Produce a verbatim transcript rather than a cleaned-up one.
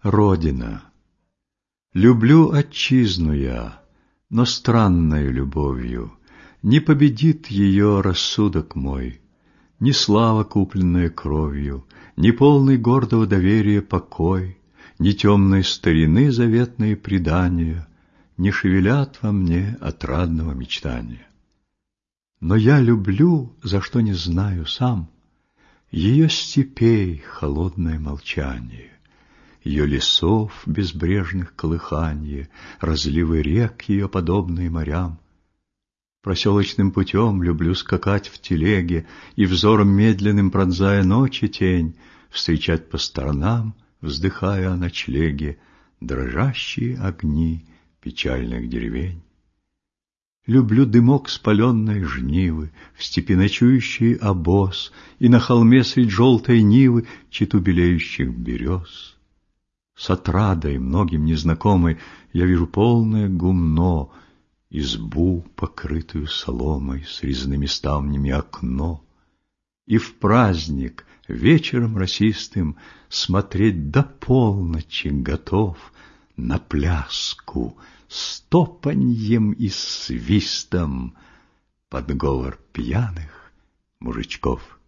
Родина. Люблю отчизну я, но странною любовью. Не победит ее рассудок мой, ни слава, купленная кровью, ни полный гордого доверия покой, ни темной старины заветные предания не шевелят во мне отрадного мечтания. Но я люблю, за что не знаю сам, ее степей холодное молчание, ее лесов безбрежных колыханье, разливы рек ее, подобные морям. Проселочным путем люблю скакать в телеге и взором медленным, пронзая ночи тень, встречать по сторонам, вздыхая о ночлеге, дрожащие огни печальных деревень. Люблю дымок спаленной жнивы, в степи ночующий обоз и на холме средь желтой нивы читу белеющих берез. С отрадой многим незнакомой я вижу полное гумно, избу, покрытую соломой, с резными ставнями окно. И в праздник вечером росистым смотреть до полночи готов на пляску с топаньем и свистом под говор пьяных мужичков.